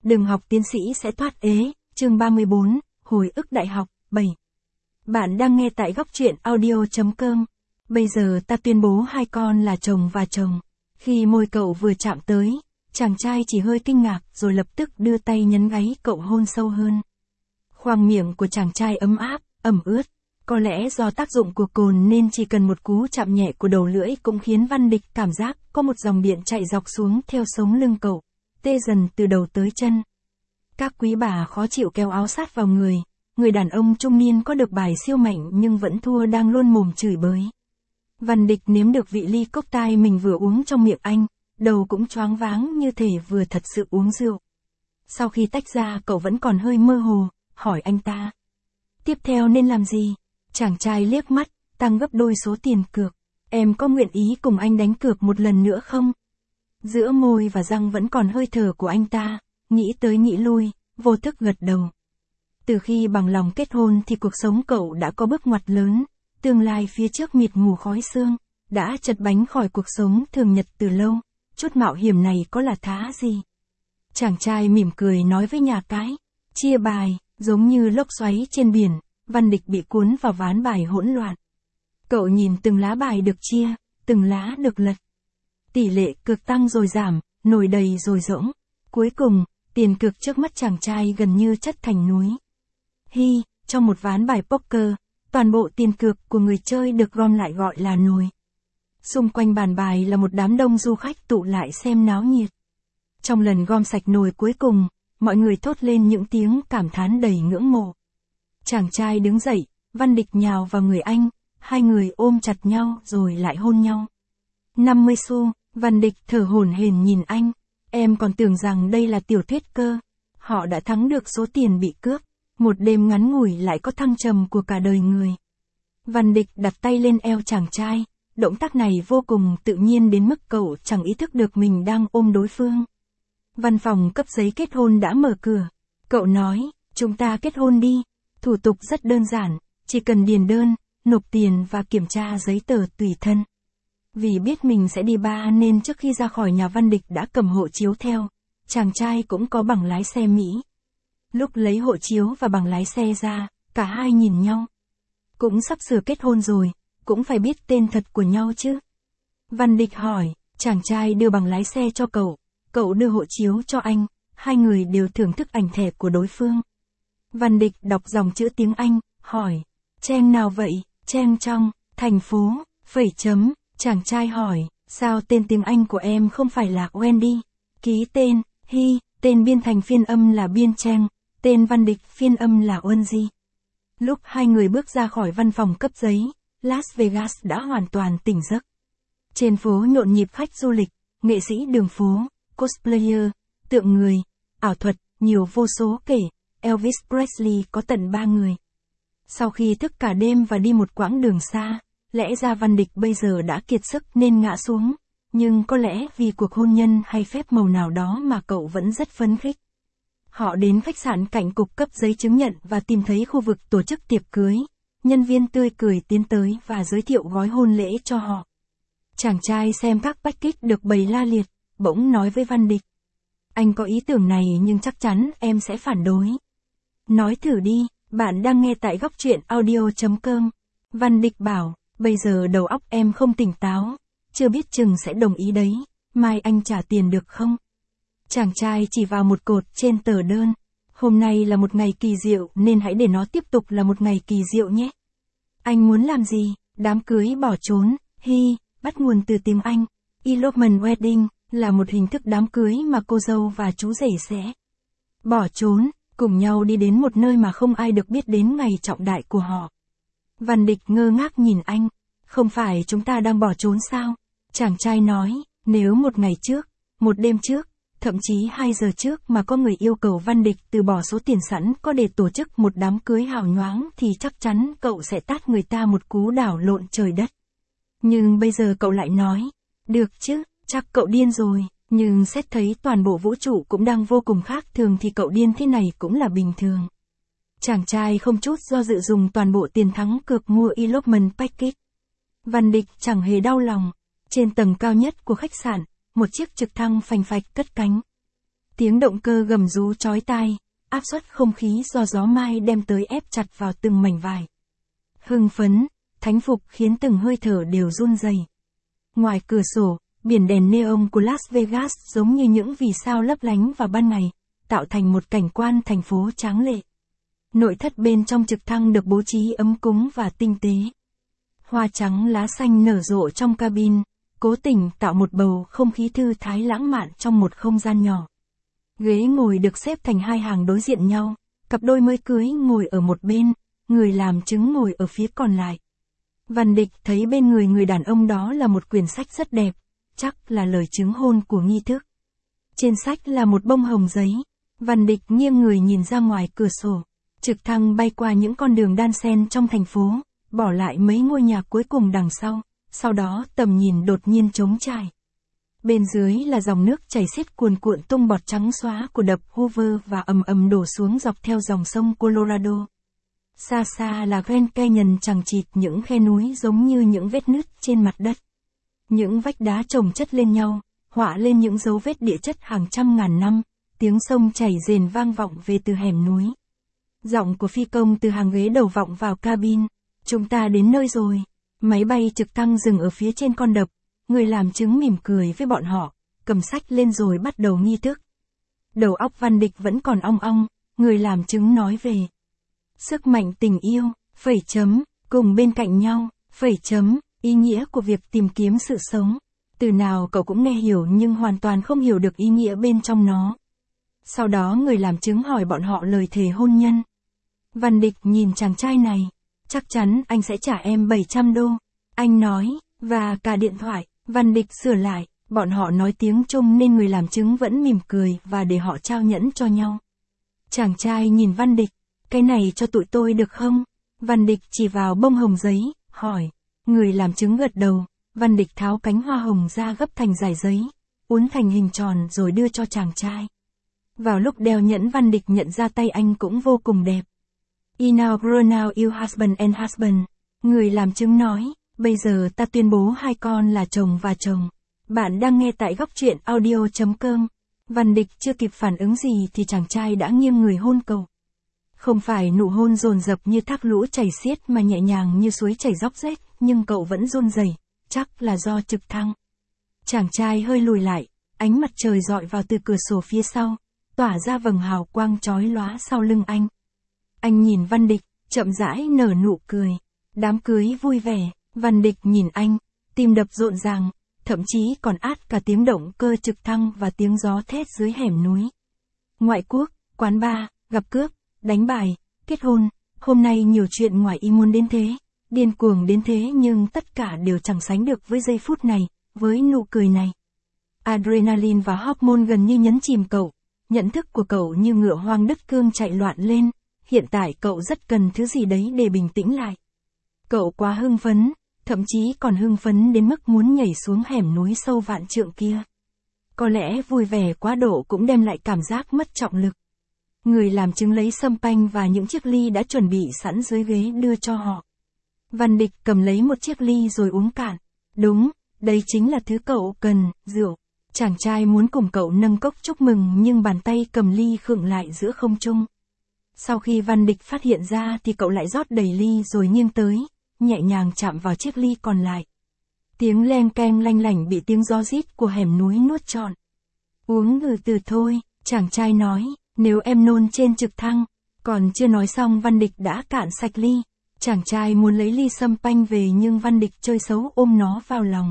Đừng học tiến sĩ sẽ thoát ế, chương 34, hồi ức đại học, 7. Bạn đang nghe tại góc truyện audio.com. Bây giờ ta tuyên bố hai con là chồng và chồng. Khi môi cậu vừa chạm tới, chàng trai chỉ hơi kinh ngạc rồi lập tức đưa tay nhấn gáy cậu hôn sâu hơn. Khoang miệng của chàng trai ấm áp, ẩm ướt. Có lẽ do tác dụng của cồn nên chỉ cần một cú chạm nhẹ của đầu lưỡi cũng khiến Văn Địch cảm giác có một dòng điện chạy dọc xuống theo sống lưng cậu, tê dần từ đầu tới chân. Các quý bà khó chịu kéo áo sát vào người đàn ông trung niên có được bài siêu mạnh nhưng vẫn thua đang luôn mồm chửi bới. Văn Địch nếm được vị ly cốc tai mình vừa uống trong miệng anh, đầu cũng choáng váng như thể vừa thật sự uống rượu. Sau khi tách ra cậu vẫn còn hơi mơ hồ, hỏi anh ta. Tiếp theo nên làm gì? Chàng trai liếc mắt, tăng gấp đôi số tiền cược. Em có nguyện ý cùng anh đánh cược một lần nữa không? Giữa môi và răng vẫn còn hơi thở của anh ta, nghĩ tới nghĩ lui, vô thức gật đầu. Từ khi bằng lòng kết hôn thì cuộc sống cậu đã có bước ngoặt lớn, tương lai phía trước mịt mù khói sương, đã chật bánh khỏi cuộc sống thường nhật từ lâu, chút mạo hiểm này có là thá gì? Chàng trai mỉm cười nói với nhà cái, chia bài, giống như lốc xoáy trên biển, Văn Địch bị cuốn vào ván bài hỗn loạn. Cậu nhìn từng lá bài được chia, từng lá được lật. Tỷ lệ cược tăng rồi giảm, nồi đầy rồi rỗng. Cuối cùng, tiền cược trước mắt chàng trai gần như chất thành núi. Trong một ván bài poker, toàn bộ tiền cược của người chơi được gom lại gọi là nồi. Xung quanh bàn bài là một đám đông du khách tụ lại xem náo nhiệt. Trong lần gom sạch nồi cuối cùng, mọi người thốt lên những tiếng cảm thán đầy ngưỡng mộ. Chàng trai đứng dậy, Văn Địch nhào vào người anh, hai người ôm chặt nhau rồi lại hôn nhau. 50 xu, Văn Địch thở hổn hển nhìn anh, em còn tưởng rằng đây là tiểu thuyết cơ. Họ đã thắng được số tiền bị cướp, một đêm ngắn ngủi lại có thăng trầm của cả đời người. Văn Địch đặt tay lên eo chàng trai, động tác này vô cùng tự nhiên đến mức cậu chẳng ý thức được mình đang ôm đối phương. Văn phòng cấp giấy kết hôn đã mở cửa. Cậu nói, chúng ta kết hôn đi. Thủ tục rất đơn giản, chỉ cần điền đơn, nộp tiền và kiểm tra giấy tờ tùy thân. Vì biết mình sẽ đi Ba nên trước khi ra khỏi nhà Văn Địch đã cầm hộ chiếu theo, chàng trai cũng có bằng lái xe Mỹ. Lúc lấy hộ chiếu và bằng lái xe ra, cả hai nhìn nhau. Cũng sắp sửa kết hôn rồi, cũng phải biết tên thật của nhau chứ. Văn Địch hỏi, chàng trai đưa bằng lái xe cho cậu đưa hộ chiếu cho anh, hai người đều thưởng thức ảnh thẻ của đối phương. Văn Địch đọc dòng chữ tiếng Anh, hỏi, Trang nào vậy? Trang trong, thành phố, phẩy chấm, chàng trai hỏi, sao tên tiếng Anh của em không phải là Wendy? Ký tên, tên biên thành phiên âm là Biên Trang, tên Văn Địch phiên âm là Wendy. Lúc hai người bước ra khỏi văn phòng cấp giấy, Las Vegas đã hoàn toàn tỉnh giấc. Trên phố nhộn nhịp khách du lịch, nghệ sĩ đường phố, cosplayer, tượng người, ảo thuật, nhiều vô số kể. Elvis Presley có tận 3 người. Sau khi thức cả đêm và đi một quãng đường xa, lẽ ra Văn Địch bây giờ đã kiệt sức nên ngã xuống, nhưng có lẽ vì cuộc hôn nhân hay phép màu nào đó mà cậu vẫn rất phấn khích. Họ đến khách sạn cạnh cục cấp giấy chứng nhận và tìm thấy khu vực tổ chức tiệc cưới. Nhân viên tươi cười tiến tới và giới thiệu gói hôn lễ cho họ. Chàng trai xem các package được bày la liệt, bỗng nói với Văn Địch. Anh có ý tưởng này nhưng chắc chắn em sẽ phản đối. Nói thử đi, bạn đang nghe tại góc truyện audio.com. Văn Địch bảo, bây giờ đầu óc em không tỉnh táo, chưa biết chừng sẽ đồng ý đấy, mai anh trả tiền được không? Chàng trai chỉ vào một cột trên tờ đơn, hôm nay là một ngày kỳ diệu nên hãy để nó tiếp tục là một ngày kỳ diệu nhé. Anh muốn làm gì? Đám cưới bỏ trốn, bắt nguồn từ tiếng Anh. Elopement wedding là một hình thức đám cưới mà cô dâu và chú rể sẽ bỏ trốn, cùng nhau đi đến một nơi mà không ai được biết đến ngày trọng đại của họ. Văn Địch ngơ ngác nhìn anh, không phải chúng ta đang bỏ trốn sao? Chàng trai nói, nếu một ngày trước, một đêm trước, thậm chí 2 giờ trước mà có người yêu cầu Văn Địch từ bỏ số tiền sẵn có để tổ chức một đám cưới hào nhoáng thì chắc chắn cậu sẽ tát người ta một cú đảo lộn trời đất. Nhưng bây giờ cậu lại nói, được chứ, chắc cậu điên rồi. Nhưng xét thấy toàn bộ vũ trụ cũng đang vô cùng khác thường thì cậu điên thế này cũng là bình thường. Chàng trai không chút do dự dùng toàn bộ tiền thắng cược mua elopement package. Văn Địch chẳng hề đau lòng. Trên tầng cao nhất của khách sạn, một chiếc trực thăng phành phạch cất cánh. Tiếng động cơ gầm rú chói tai, áp suất không khí do gió mai đem tới ép chặt vào từng mảnh vải. Hưng phấn, thánh phục khiến từng hơi thở đều run rẩy. Ngoài cửa sổ, biển đèn neon của Las Vegas giống như những vì sao lấp lánh vào ban ngày, tạo thành một cảnh quan thành phố tráng lệ. Nội thất bên trong trực thăng được bố trí ấm cúng và tinh tế. Hoa trắng lá xanh nở rộ trong cabin, cố tình tạo một bầu không khí thư thái lãng mạn trong một không gian nhỏ. Ghế ngồi được xếp thành hai hàng đối diện nhau, cặp đôi mới cưới ngồi ở một bên, người làm chứng ngồi ở phía còn lại. Văn Địch thấy bên người đàn ông đó là một quyển sách rất đẹp, chắc là lời chứng hôn của nghi thức. Trên sách là một bông hồng giấy. Văn Địch nghiêng người nhìn ra ngoài cửa sổ. Trực thăng bay qua những con đường đan xen trong thành phố, bỏ lại mấy ngôi nhà cuối cùng đằng sau đó tầm nhìn đột nhiên trống trải. Bên dưới là dòng nước chảy xiết cuồn cuộn tung bọt trắng xóa của đập Hoover và ầm ầm đổ xuống dọc theo dòng sông Colorado. Xa xa là Grand Canyon chằng chịt những khe núi giống như những vết nứt trên mặt đất. Những vách đá chồng chất lên nhau, họa lên những dấu vết địa chất hàng trăm ngàn năm, tiếng sông chảy rền vang vọng về từ hẻm núi. Giọng của phi công từ hàng ghế đầu vọng vào cabin. Chúng ta đến nơi rồi. Máy bay trực thăng dừng ở phía trên con đập. Người làm chứng mỉm cười với bọn họ, cầm sách lên rồi bắt đầu nghi thức. Đầu óc Văn Địch vẫn còn ong ong, người làm chứng nói về sức mạnh tình yêu, cùng bên cạnh nhau, ý nghĩa của việc tìm kiếm sự sống. Từ nào cậu cũng nghe hiểu nhưng hoàn toàn không hiểu được ý nghĩa bên trong nó. Sau đó người làm chứng hỏi bọn họ lời thề hôn nhân. Văn Địch nhìn chàng trai này. Chắc chắn anh sẽ trả em 700 đô. Anh nói, và cả điện thoại. Văn Địch sửa lại, bọn họ nói tiếng Trung nên người làm chứng vẫn mỉm cười và để họ trao nhẫn cho nhau. Chàng trai nhìn Văn Địch, cái này cho tụi tôi được không? Văn Địch chỉ vào bông hồng giấy, hỏi. Người làm chứng gật đầu. Văn Địch tháo cánh hoa hồng ra gấp thành dải giấy, uốn thành hình tròn rồi đưa cho chàng trai. Vào lúc đeo nhẫn Văn Địch nhận ra tay anh cũng vô cùng đẹp. I now pronounce you husband and husband. Người làm chứng nói, bây giờ ta tuyên bố hai con là chồng và chồng. Bạn đang nghe tại góc truyện audio.com. Văn Địch chưa kịp phản ứng gì thì chàng trai đã nghiêng người hôn cậu. Không phải nụ hôn dồn dập như thác lũ chảy xiết mà nhẹ nhàng như suối chảy róc rách, nhưng cậu vẫn run rẩy, chắc là do trực thăng. Chàng trai hơi lùi lại, ánh mặt trời rọi vào từ cửa sổ phía sau, tỏa ra vầng hào quang chói lóa sau lưng anh. Anh nhìn Văn Địch, chậm rãi nở nụ cười. Đám cưới vui vẻ, Văn Địch nhìn anh, tim đập rộn ràng, thậm chí còn át cả tiếng động cơ trực thăng và tiếng gió thét dưới hẻm núi. Ngoại quốc, quán bar, gặp cướp, đánh bài, kết hôn, hôm nay nhiều chuyện ngoài ý muốn đến thế, điên cuồng đến thế nhưng tất cả đều chẳng sánh được với giây phút này, với nụ cười này. Adrenaline và hormone gần như nhấn chìm cậu, nhận thức của cậu như ngựa hoang đứt cương chạy loạn lên, hiện tại cậu rất cần thứ gì đấy để bình tĩnh lại. Cậu quá hưng phấn, thậm chí còn hưng phấn đến mức muốn nhảy xuống hẻm núi sâu vạn trượng kia. Có lẽ vui vẻ quá độ cũng đem lại cảm giác mất trọng lực. Người làm chứng lấy sâm panh và những chiếc ly đã chuẩn bị sẵn dưới ghế đưa cho họ. Văn Địch cầm lấy một chiếc ly rồi uống cạn. Đúng, đây chính là thứ cậu cần, rượu. Chàng trai muốn cùng cậu nâng cốc chúc mừng nhưng bàn tay cầm ly khựng lại giữa không trung. Sau khi Văn Địch phát hiện ra thì cậu lại rót đầy ly rồi nghiêng tới, nhẹ nhàng chạm vào chiếc ly còn lại. Tiếng len keng lanh lảnh bị tiếng gió rít của hẻm núi nuốt trọn. Uống từ thôi, chàng trai nói, nếu em nôn trên trực thăng. Còn chưa nói xong Văn Địch đã cạn sạch ly. Chàng trai muốn lấy ly sâm panh về nhưng Văn Địch chơi xấu ôm nó vào lòng.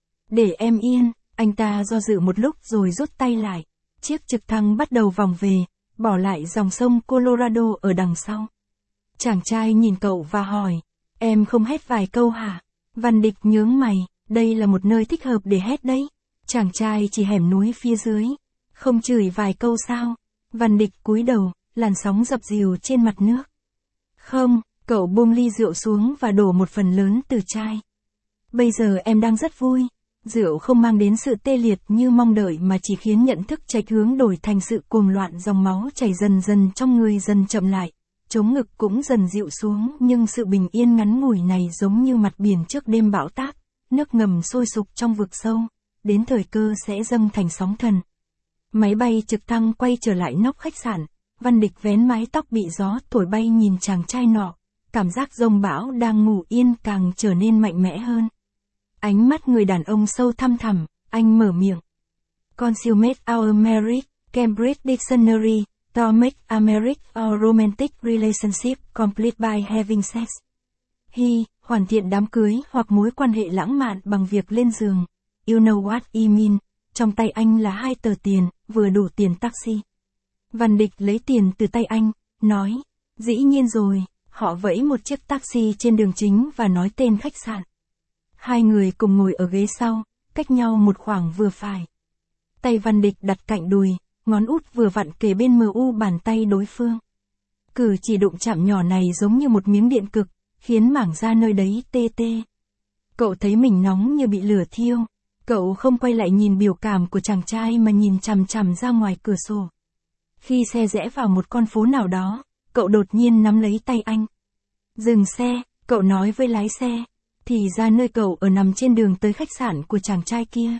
Để em yên, anh ta do dự một lúc rồi rút tay lại. Chiếc trực thăng bắt đầu vòng về, bỏ lại dòng sông Colorado ở đằng sau. Chàng trai nhìn cậu và hỏi, em không hét vài câu hả? Văn Địch nhướng mày, đây là một nơi thích hợp để hét đấy. Chàng trai chỉ hẻm núi phía dưới. Không chửi vài câu sao? Văn Địch cúi đầu, làn sóng dập dìu trên mặt nước. Không, cậu buông ly rượu xuống và đổ một phần lớn từ chai. Bây giờ em đang rất vui. Rượu không mang đến sự tê liệt như mong đợi mà chỉ khiến nhận thức chệch hướng đổi thành sự cuồng loạn, dòng máu chảy dần dần trong người dần chậm lại. Chống ngực cũng dần dịu xuống nhưng sự bình yên ngắn ngủi này giống như mặt biển trước đêm bão táp, nước ngầm sôi sục trong vực sâu, đến thời cơ sẽ dâng thành sóng thần. Máy bay trực thăng quay trở lại nóc khách sạn, Văn Địch vén mái tóc bị gió thổi bay nhìn chàng trai nọ, cảm giác rông bão đang ngủ yên càng trở nên mạnh mẽ hơn. Ánh mắt người đàn ông sâu thăm thẳm, anh mở miệng. Consummate our marriage, Cambridge Dictionary, to make a marriage or romantic relationship complete by having sex. Hoàn thiện đám cưới hoặc mối quan hệ lãng mạn bằng việc lên giường. You know what I mean. Trong tay anh là 2 tờ tiền, vừa đủ tiền taxi. Văn Địch lấy tiền từ tay anh, nói. Dĩ nhiên rồi, họ vẫy một chiếc taxi trên đường chính và nói tên khách sạn. Hai người cùng ngồi ở ghế sau, cách nhau một khoảng vừa phải. Tay Văn Địch đặt cạnh đùi, ngón út vừa vặn kề bên mu bàn tay đối phương. Cử chỉ đụng chạm nhỏ này giống như một miếng điện cực, khiến mảng da nơi đấy tê tê. Cậu thấy mình nóng như bị lửa thiêu. Cậu không quay lại nhìn biểu cảm của chàng trai mà nhìn chằm chằm ra ngoài cửa sổ. Khi xe rẽ vào một con phố nào đó, cậu đột nhiên nắm lấy tay anh. Dừng xe, cậu nói với lái xe. Thì ra nơi cậu ở nằm trên đường tới khách sạn của chàng trai kia.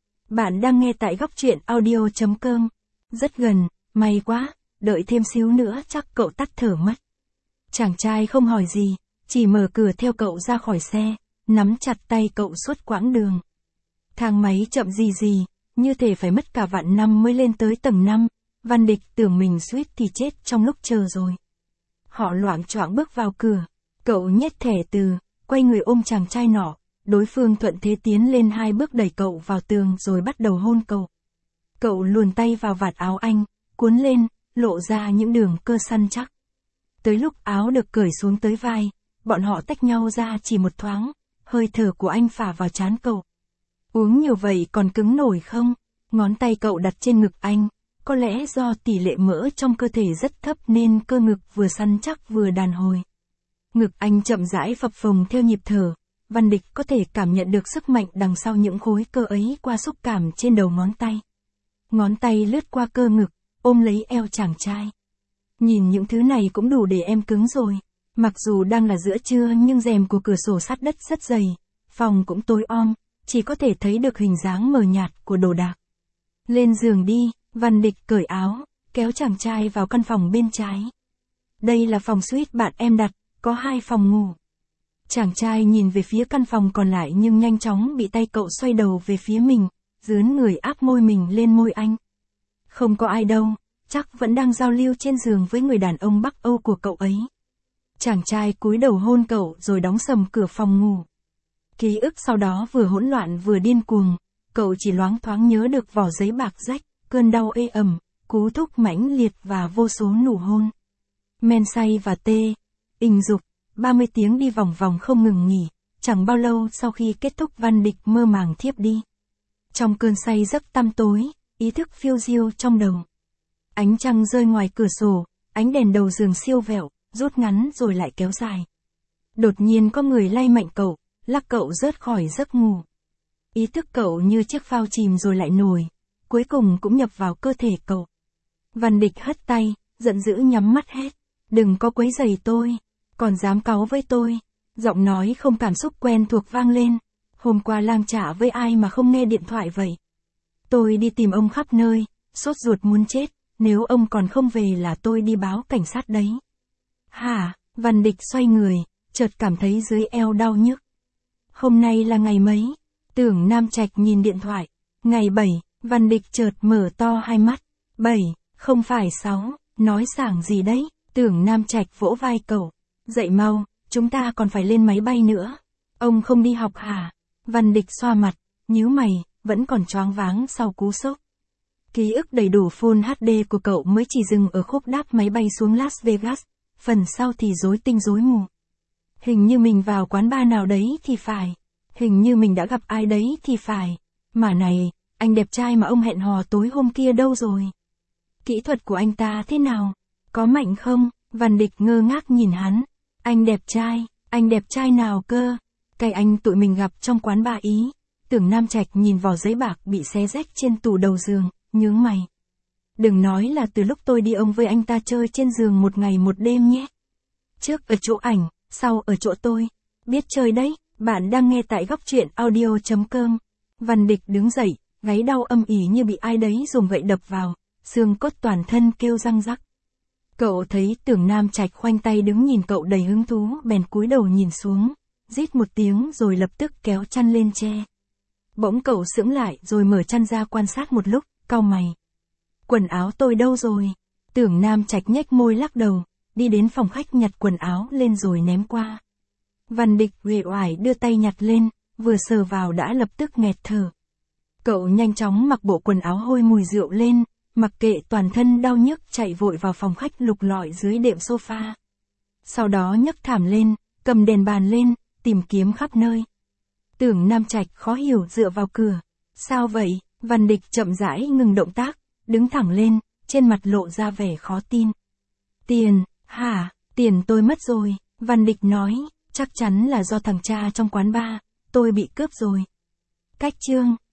Bạn đang nghe tại góc truyện audio.com. Rất gần, may quá, đợi thêm xíu nữa chắc cậu tắt thở mất. Chàng trai không hỏi gì, chỉ mở cửa theo cậu ra khỏi xe, nắm chặt tay cậu suốt quãng đường. Thang máy chậm gì, như thể phải mất cả vạn năm mới lên tới tầng 5, Văn Địch tưởng mình suýt thì chết trong lúc chờ rồi. Họ loạng choạng bước vào cửa, cậu nhét thẻ từ, quay người ôm chàng trai nọ, đối phương thuận thế tiến lên 2 bước đẩy cậu vào tường rồi bắt đầu hôn cậu. Cậu luồn tay vào vạt áo anh, cuốn lên, lộ ra những đường cơ săn chắc. Tới lúc áo được cởi xuống tới vai, bọn họ tách nhau ra chỉ một thoáng, hơi thở của anh phả vào trán cậu. Uống nhiều vậy còn cứng nổi không? Ngón tay cậu đặt trên ngực anh, có lẽ do tỷ lệ mỡ trong cơ thể rất thấp nên cơ ngực vừa săn chắc vừa đàn hồi. Ngực anh chậm rãi phập phồng theo nhịp thở, Văn Địch có thể cảm nhận được sức mạnh đằng sau những khối cơ ấy qua xúc cảm trên đầu ngón tay. Ngón tay lướt qua cơ ngực, ôm lấy eo chàng trai. Nhìn những thứ này cũng đủ để em cứng rồi. Mặc dù đang là giữa trưa nhưng rèm của cửa sổ sát đất rất dày, phòng cũng tối om, chỉ có thể thấy được hình dáng mờ nhạt của đồ đạc. Lên giường đi, Văn Địch cởi áo, kéo chàng trai vào căn phòng bên trái. Đây là phòng suite bạn em đặt, có 2 phòng ngủ. Chàng trai nhìn về phía căn phòng còn lại nhưng nhanh chóng bị tay cậu xoay đầu về phía mình, dướn người áp môi mình lên môi anh. Không có ai đâu, chắc vẫn đang giao lưu trên giường với người đàn ông Bắc Âu của cậu ấy. Chàng trai cúi đầu hôn cậu rồi đóng sầm cửa phòng ngủ. Ký ức sau đó vừa hỗn loạn vừa điên cuồng, cậu chỉ loáng thoáng nhớ được vỏ giấy bạc rách, cơn đau ê ẩm, cú thúc mãnh liệt và vô số nụ hôn. Men say và tê, ình dục, 30 tiếng đi vòng vòng không ngừng nghỉ, chẳng bao lâu sau khi kết thúc Văn Địch mơ màng thiếp đi. Trong cơn say giấc tăm tối, ý thức phiêu diêu trong đầu. Ánh trăng rơi ngoài cửa sổ, ánh đèn đầu giường siêu vẹo, rút ngắn rồi lại kéo dài. Đột nhiên có người lay mạnh cậu, lắc cậu rớt khỏi giấc ngủ. Ý thức cậu như chiếc phao chìm rồi lại nổi, cuối cùng cũng nhập vào cơ thể cậu. Văn Địch hất tay, giận dữ nhắm mắt hết. Đừng có quấy rầy tôi, còn dám cáu với tôi. Giọng nói không cảm xúc quen thuộc vang lên. Hôm qua lang chả với ai mà không nghe điện thoại vậy. Tôi đi tìm ông khắp nơi, sốt ruột muốn chết, nếu ông còn không về là tôi đi báo cảnh sát đấy. Hả? Văn Địch xoay người, chợt cảm thấy dưới eo đau nhức. Hôm nay là ngày mấy? Tưởng Nam Trạch nhìn điện thoại. Ngày 7, Văn Địch chợt mở to hai mắt. 7, không phải 6, nói sảng gì đấy? Tưởng Nam Trạch vỗ vai cậu. Dậy mau, chúng ta còn phải lên máy bay nữa. Ông không đi học hả? Văn Địch xoa mặt, nhíu mày, vẫn còn choáng váng sau cú sốc. Ký ức đầy đủ Full HD của cậu mới chỉ dừng ở khúc đáp máy bay xuống Las Vegas, phần sau thì rối tinh rối mù. Hình như mình vào quán bar nào đấy thì phải. Hình như mình đã gặp ai đấy thì phải. Mà này, anh đẹp trai mà ông hẹn hò tối hôm kia đâu rồi? Kỹ thuật của anh ta thế nào? Có mạnh không? Văn Địch ngơ ngác nhìn hắn. Anh đẹp trai nào cơ? Cái anh tụi mình gặp trong quán bar Ý. Tưởng Nam Trạch nhìn vỏ giấy bạc bị xé rách trên tủ đầu giường, nhướng mày. Đừng nói là từ lúc tôi đi ông với anh ta chơi trên giường một ngày một đêm nhé. Trước ở chỗ ảnh, sau ở chỗ tôi. Biết chơi đấy, bạn đang nghe tại góc truyện audio.com. Văn Địch đứng dậy, gáy đau âm ỉ như bị ai đấy dùng gậy đập vào, xương cốt toàn thân kêu răng rắc. Cậu thấy Tưởng Nam Trạch khoanh tay đứng nhìn cậu đầy hứng thú, bèn cúi đầu nhìn xuống, rít một tiếng rồi lập tức kéo chăn lên che. Bỗng cậu sững lại rồi mở chăn ra quan sát một lúc, cau mày. Quần áo tôi đâu rồi? Tưởng Nam Trạch nhếch môi lắc đầu, đi đến phòng khách nhặt quần áo lên rồi ném qua. Văn Địch uể oải đưa tay nhặt lên, vừa sờ vào đã lập tức nghẹt thở. Cậu nhanh chóng mặc bộ quần áo hôi mùi rượu lên, mặc kệ toàn thân đau nhức chạy vội vào phòng khách lục lọi dưới đệm sofa. Sau đó nhấc thảm lên, cầm đèn bàn lên, tìm kiếm khắp nơi. Tưởng Nam Trạch khó hiểu dựa vào cửa. Sao vậy? Văn Địch chậm rãi ngừng động tác, đứng thẳng lên, trên mặt lộ ra vẻ khó tin. Tiền, hả? Tiền tôi mất rồi, Văn Địch nói, chắc chắn là do thằng cha trong quán bar, tôi bị cướp rồi. Cách chương